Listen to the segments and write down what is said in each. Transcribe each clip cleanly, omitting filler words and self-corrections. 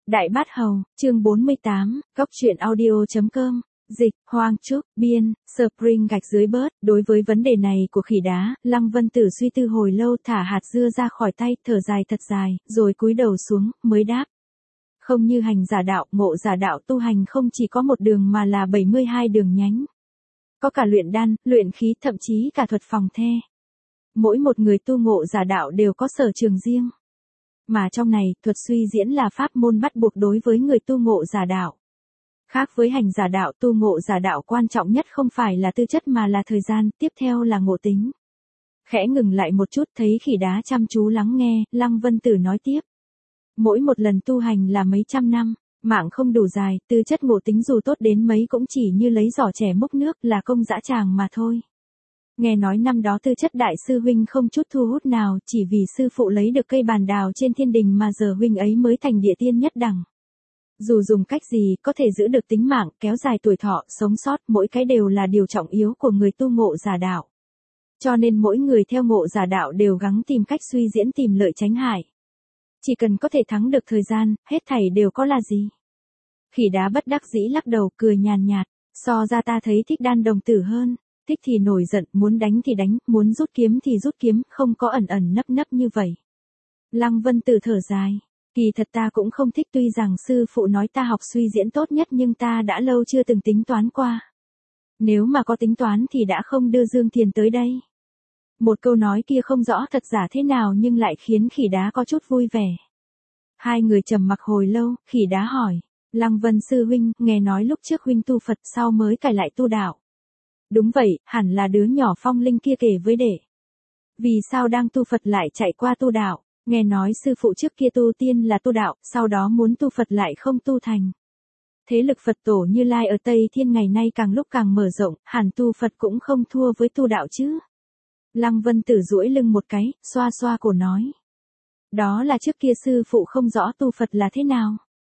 Đại Bát Hầu, chương 48, Góc truyện audio.com, dịch, Hoang Trúc, biên, Spring gạch dưới bớt. Đối với vấn đề này của khỉ đá, Lăng Vân Tử suy tư hồi lâu, thả hạt dưa ra khỏi tay, thở dài thật dài, rồi cúi đầu xuống, mới đáp. Không như hành giả đạo, ngộ giả đạo tu hành không chỉ có một đường mà là 72 đường nhánh. Có cả luyện đan, luyện khí, thậm chí cả thuật phòng the. Mỗi một người tu ngộ giả đạo đều có sở trường riêng. Mà trong này, thuật suy diễn là pháp môn bắt buộc đối với người tu ngộ giả đạo. Khác với hành giả đạo, tu ngộ giả đạo quan trọng nhất không phải là tư chất mà là thời gian, tiếp theo là ngộ tính. Khẽ ngừng lại một chút, thấy khỉ đá chăm chú lắng nghe, Lăng Vân Tử nói tiếp. Mỗi một lần tu hành là mấy trăm năm, mạng không đủ dài, tư chất ngộ tính dù tốt đến mấy cũng chỉ như lấy giỏ trẻ múc nước, là công dã tràng mà thôi. Nghe nói năm đó tư chất đại sư huynh không chút thu hút nào, chỉ vì sư phụ lấy được cây bàn đào trên thiên đình mà giờ huynh ấy mới thành địa tiên nhất đẳng. Dù dùng cách gì, có thể giữ được tính mạng, kéo dài tuổi thọ, sống sót, mỗi cái đều là điều trọng yếu của người tu ngộ giả đạo. Cho nên mỗi người theo ngộ giả đạo đều gắng tìm cách suy diễn tìm lợi tránh hại. Chỉ cần có thể thắng được thời gian, hết thảy đều có là gì. Khỉ đá bất đắc dĩ lắc đầu, cười nhàn nhạt, so ra ta thấy thích đan đồng tử hơn. Thích thì nổi giận, muốn đánh thì đánh, muốn rút kiếm thì rút kiếm, không có ẩn ẩn nấp nấp như vậy. Lăng Vân Tử thở dài. Kỳ thật ta cũng không thích, tuy rằng sư phụ nói ta học suy diễn tốt nhất nhưng ta đã lâu chưa từng tính toán qua. Nếu mà có tính toán thì đã không đưa Dương Thiền tới đây. Một câu nói kia không rõ thật giả thế nào nhưng lại khiến khỉ đá có chút vui vẻ. Hai người trầm mặc hồi lâu, khỉ đá hỏi. Lăng Vân sư huynh, nghe nói lúc trước huynh tu Phật sau mới cải lại tu đạo. Đúng vậy, hẳn là đứa nhỏ phong linh kia kể với đệ. Vì sao đang tu Phật lại chạy qua tu đạo, nghe nói sư phụ trước kia tu tiên là tu đạo, sau đó muốn tu Phật lại không tu thành. Thế lực Phật tổ Như Lai ở Tây Thiên ngày nay càng lúc càng mở rộng, hẳn tu Phật cũng không thua với tu đạo chứ. Lăng Vân Tử duỗi lưng một cái, xoa xoa cổ nói. Đó là trước kia sư phụ không rõ tu Phật là thế nào.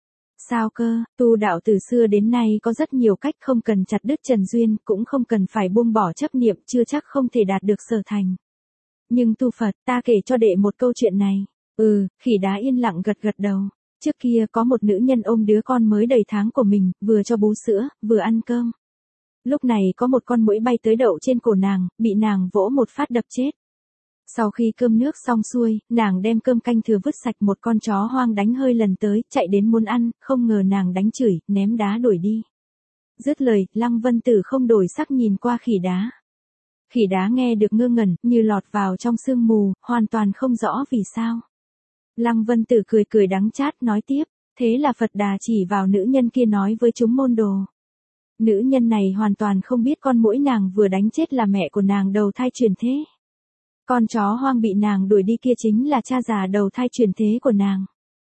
Sao cơ, tu đạo từ xưa đến nay có rất nhiều cách, không cần chặt đứt trần duyên, cũng không cần phải buông bỏ chấp niệm, chưa chắc không thể đạt được sở thành. Nhưng tu Phật, ta kể cho đệ một câu chuyện này. Khỉ đá yên lặng gật gật đầu. Trước kia có một nữ nhân ôm đứa con mới đầy tháng của mình, vừa cho bú sữa, vừa ăn cơm. Lúc này có một con muỗi bay tới đậu trên cổ nàng, bị nàng vỗ một phát đập chết. Sau khi cơm nước xong xuôi, nàng đem cơm canh thừa vứt sạch, một con chó hoang đánh hơi lần tới, chạy đến muốn ăn, không ngờ nàng đánh chửi, ném đá đuổi đi. Dứt lời, Lăng Vân Tử không đổi sắc nhìn qua khỉ đá. Khỉ đá nghe được ngơ ngẩn, như lọt vào trong sương mù, hoàn toàn không rõ vì sao. Lăng Vân Tử cười cười đắng chát nói tiếp, thế là Phật Đà chỉ vào nữ nhân kia nói với chúng môn đồ. Nữ nhân này hoàn toàn không biết con muỗi nàng vừa đánh chết là mẹ của nàng đầu thai chuyển thế. Con chó hoang bị nàng đuổi đi kia chính là cha già đầu thai chuyển thế của nàng.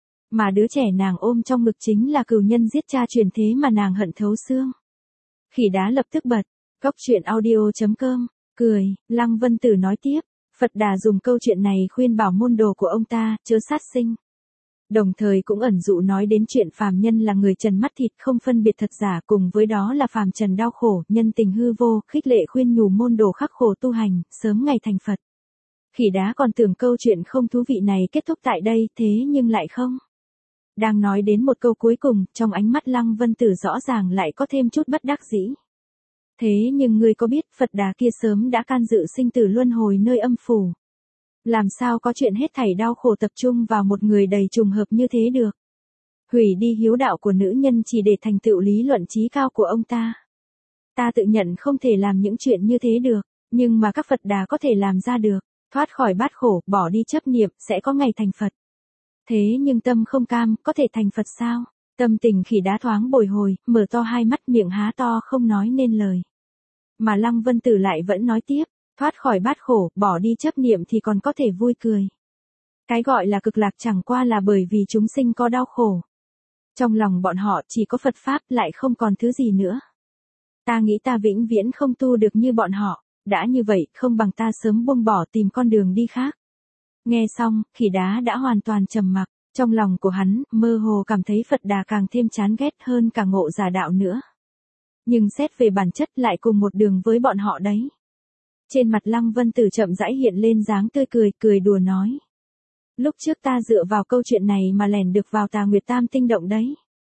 Mà đứa trẻ nàng ôm trong ngực chính là cừu nhân giết cha chuyển thế mà nàng hận thấu xương. Khỉ đá lập tức bật, Góc truyện audio.com, cười, Lăng Vân Tử nói tiếp, Phật Đà dùng câu chuyện này khuyên bảo môn đồ của ông ta, chớ sát sinh. Đồng thời cũng ẩn dụ nói đến chuyện phàm nhân là người trần mắt thịt, không phân biệt thật giả, cùng với đó là phàm trần đau khổ, nhân tình hư vô, khích lệ khuyên nhủ môn đồ khắc khổ tu hành, sớm ngày thành Phật. Khỉ đá còn tưởng câu chuyện không thú vị này kết thúc tại đây, thế nhưng lại không. Đang nói đến một câu cuối cùng, trong ánh mắt Lăng Vân Tử rõ ràng lại có thêm chút bất đắc dĩ. Thế nhưng ngươi có biết Phật Đà kia sớm đã can dự sinh tử luân hồi nơi âm phủ. Làm sao có chuyện hết thảy đau khổ tập trung vào một người đầy trùng hợp như thế được. Hủy đi hiếu đạo của nữ nhân chỉ để thành tựu lý luận trí cao của ông ta. Ta tự nhận không thể làm những chuyện như thế được, nhưng mà các Phật Đà có thể làm ra được. Thoát khỏi bát khổ, bỏ đi chấp niệm, sẽ có ngày thành Phật. Thế nhưng tâm không cam, có thể thành Phật sao? Tâm tình khỉ đá thoáng bồi hồi, mở to hai mắt, miệng há to không nói nên lời. Mà Lăng Vân Tử lại vẫn nói tiếp, thoát khỏi bát khổ, bỏ đi chấp niệm thì còn có thể vui cười. Cái gọi là cực lạc chẳng qua là bởi vì chúng sinh có đau khổ. Trong lòng bọn họ chỉ có Phật Pháp, lại không còn thứ gì nữa. Ta nghĩ ta vĩnh viễn không tu được như bọn họ. Đã như vậy, không bằng ta sớm buông bỏ tìm con đường đi khác. Nghe xong, khỉ đá đã hoàn toàn trầm mặc. Trong lòng của hắn, mơ hồ cảm thấy Phật Đà càng thêm chán ghét hơn cả ngộ giả đạo nữa. Nhưng xét về bản chất lại cùng một đường với bọn họ đấy. Trên mặt Lăng Vân Tử chậm rãi hiện lên dáng tươi cười, cười đùa nói. Lúc trước ta dựa vào câu chuyện này mà lẻn được vào Tà Nguyệt Tam Tinh Động đấy.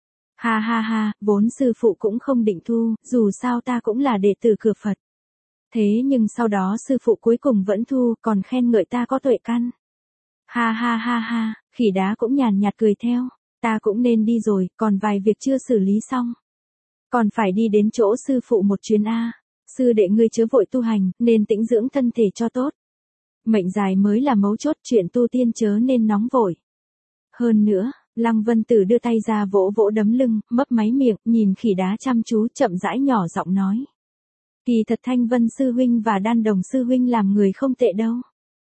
Ha ha ha, vốn sư phụ cũng không định thu, dù sao ta cũng là đệ tử cửa Phật. Thế nhưng sau đó sư phụ cuối cùng vẫn thu, còn khen ngợi ta có tuệ căn. Ha ha ha ha, khỉ đá cũng nhàn nhạt cười theo, ta cũng nên đi rồi, còn vài việc chưa xử lý xong. Còn phải đi đến chỗ sư phụ một chuyến a. Sư đệ ngươi chớ vội tu hành, nên tĩnh dưỡng thân thể cho tốt. Mệnh dài mới là mấu chốt, chuyện tu tiên chớ nên nóng vội. Hơn nữa, Lăng Vân Tử đưa tay ra vỗ vỗ đấm lưng, mấp máy miệng, nhìn khỉ đá chăm chú, chậm rãi nhỏ giọng nói. Kỳ thật Thanh Vân sư huynh và Đan Đồng sư huynh làm người không tệ đâu.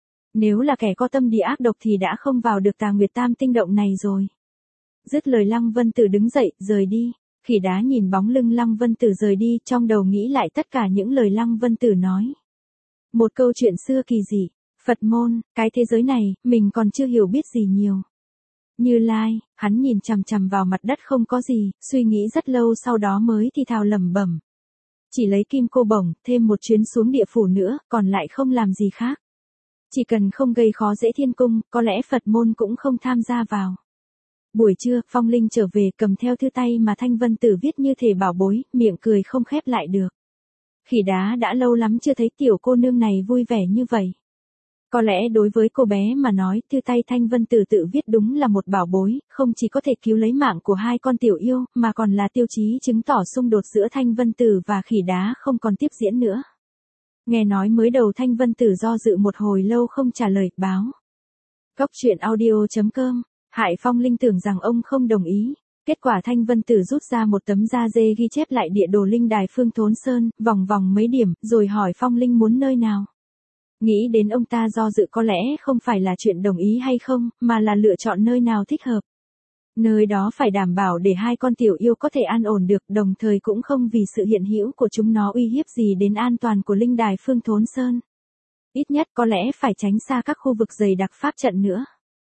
Nếu là kẻ có tâm địa ác độc thì đã không vào được Tà Nguyệt Tam Tinh Động này rồi. Dứt lời Lăng Vân Tử đứng dậy, rời đi. Khỉ đá nhìn bóng lưng Lăng Vân Tử rời đi, trong đầu nghĩ lại tất cả những lời Lăng Vân Tử nói. Một câu chuyện xưa kỳ dị, Phật môn, cái thế giới này, mình còn chưa hiểu biết gì nhiều. Như Lai, hắn nhìn chằm chằm vào mặt đất không có gì, suy nghĩ rất lâu sau đó mới thì thào lẩm bẩm. Chỉ lấy kim cô bổng, thêm một chuyến xuống địa phủ nữa, còn lại không làm gì khác. Chỉ cần không gây khó dễ thiên cung, có lẽ Phật môn cũng không tham gia vào. Buổi trưa, Phong Linh trở về cầm theo thư tay mà Thanh Vân Tử viết như thể bảo bối, miệng cười không khép lại được. Khỉ đá đã lâu lắm chưa thấy tiểu cô nương này vui vẻ như vậy. Có lẽ đối với cô bé mà nói, thư tay Thanh Vân Tử tự viết đúng là một bảo bối, không chỉ có thể cứu lấy mạng của hai con tiểu yêu, mà còn là tiêu chí chứng tỏ xung đột giữa Thanh Vân Tử và khỉ đá không còn tiếp diễn nữa. Nghe nói mới đầu Thanh Vân Tử do dự một hồi lâu không trả lời, báo. Góc truyện audio.com, Hại Phong Linh tưởng rằng ông không đồng ý. Kết quả Thanh Vân Tử rút ra một tấm da dê ghi chép lại địa đồ linh đài Phương Thốn Sơn, vòng vòng mấy điểm, rồi hỏi Phong Linh muốn nơi nào. Nghĩ đến ông ta do dự có lẽ không phải là chuyện đồng ý hay không, mà là lựa chọn nơi nào thích hợp. Nơi đó phải đảm bảo để hai con tiểu yêu có thể an ổn được, đồng thời cũng không vì sự hiện hữu của chúng nó uy hiếp gì đến an toàn của linh đài Phương Thốn Sơn. Ít nhất có lẽ phải tránh xa các khu vực dày đặc pháp trận nữa.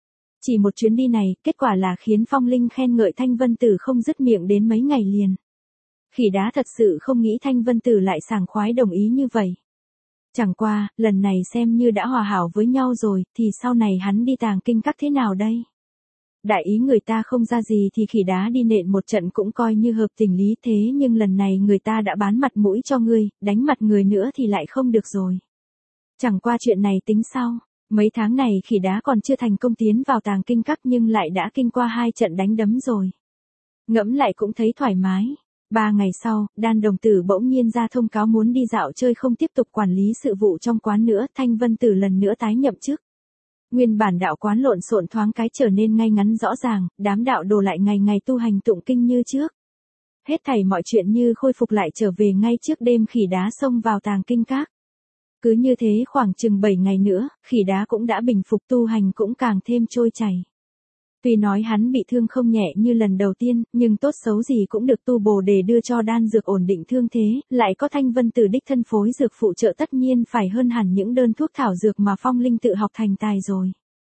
Chỉ một chuyến đi này, kết quả là khiến Phong Linh khen ngợi Thanh Vân Tử không dứt miệng đến mấy ngày liền. Khỉ đá thật sự không nghĩ Thanh Vân Tử lại sảng khoái đồng ý như vậy. Chẳng qua, lần này xem như đã hòa hảo với nhau rồi, thì sau này hắn đi tàng kinh các thế nào đây? Đại ý người ta không ra gì thì khỉ đá đi nện một trận cũng coi như hợp tình lý, thế nhưng lần này người ta đã bán mặt mũi cho ngươi, đánh mặt người nữa thì lại không được rồi. Chẳng qua chuyện này tính sau. Mấy tháng này khỉ đá còn chưa thành công tiến vào tàng kinh các nhưng lại đã kinh qua 2 trận đánh đấm rồi. Ngẫm lại cũng thấy thoải mái. 3 ngày sau, Đan Đồng Tử bỗng nhiên ra thông cáo muốn đi dạo chơi không tiếp tục quản lý sự vụ trong quán nữa. Thanh Vân Tử lần nữa tái nhậm chức. Nguyên bản đạo quán lộn xộn thoáng cái trở nên ngay ngắn rõ ràng, đám đạo đồ lại ngày ngày tu hành tụng kinh như trước. Hết thảy mọi chuyện như khôi phục lại trở về ngay trước đêm khỉ đá xông vào tàng kinh các. Cứ như thế khoảng chừng 7 ngày nữa, khỉ đá cũng đã bình phục, tu hành cũng càng thêm trôi chảy. Tuy nói hắn bị thương không nhẹ như lần đầu tiên, nhưng tốt xấu gì cũng được tu bổ để đưa cho đan dược ổn định thương thế, lại có Thanh Vân Tử đích thân phối dược phụ trợ tất nhiên phải hơn hẳn những đơn thuốc thảo dược mà Phong Linh tự học thành tài rồi.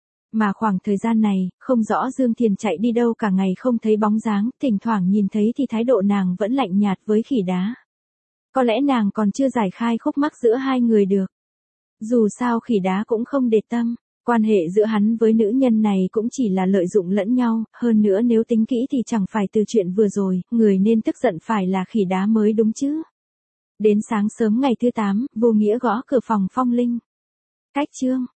Mà khoảng thời gian này, không rõ Dương Thiền chạy đi đâu cả ngày không thấy bóng dáng, thỉnh thoảng nhìn thấy thì thái độ nàng vẫn lạnh nhạt với khỉ đá. Có lẽ nàng còn chưa giải khai khúc mắc giữa hai người được. Dù sao khỉ đá cũng không để tâm, quan hệ giữa hắn với nữ nhân này cũng chỉ là lợi dụng lẫn nhau, hơn nữa nếu tính kỹ thì chẳng phải từ chuyện vừa rồi, người nên tức giận phải là khỉ đá mới đúng chứ. Đến sáng sớm ngày thứ 8, Vô Nghĩa gõ cửa phòng Phong Linh. Cách chương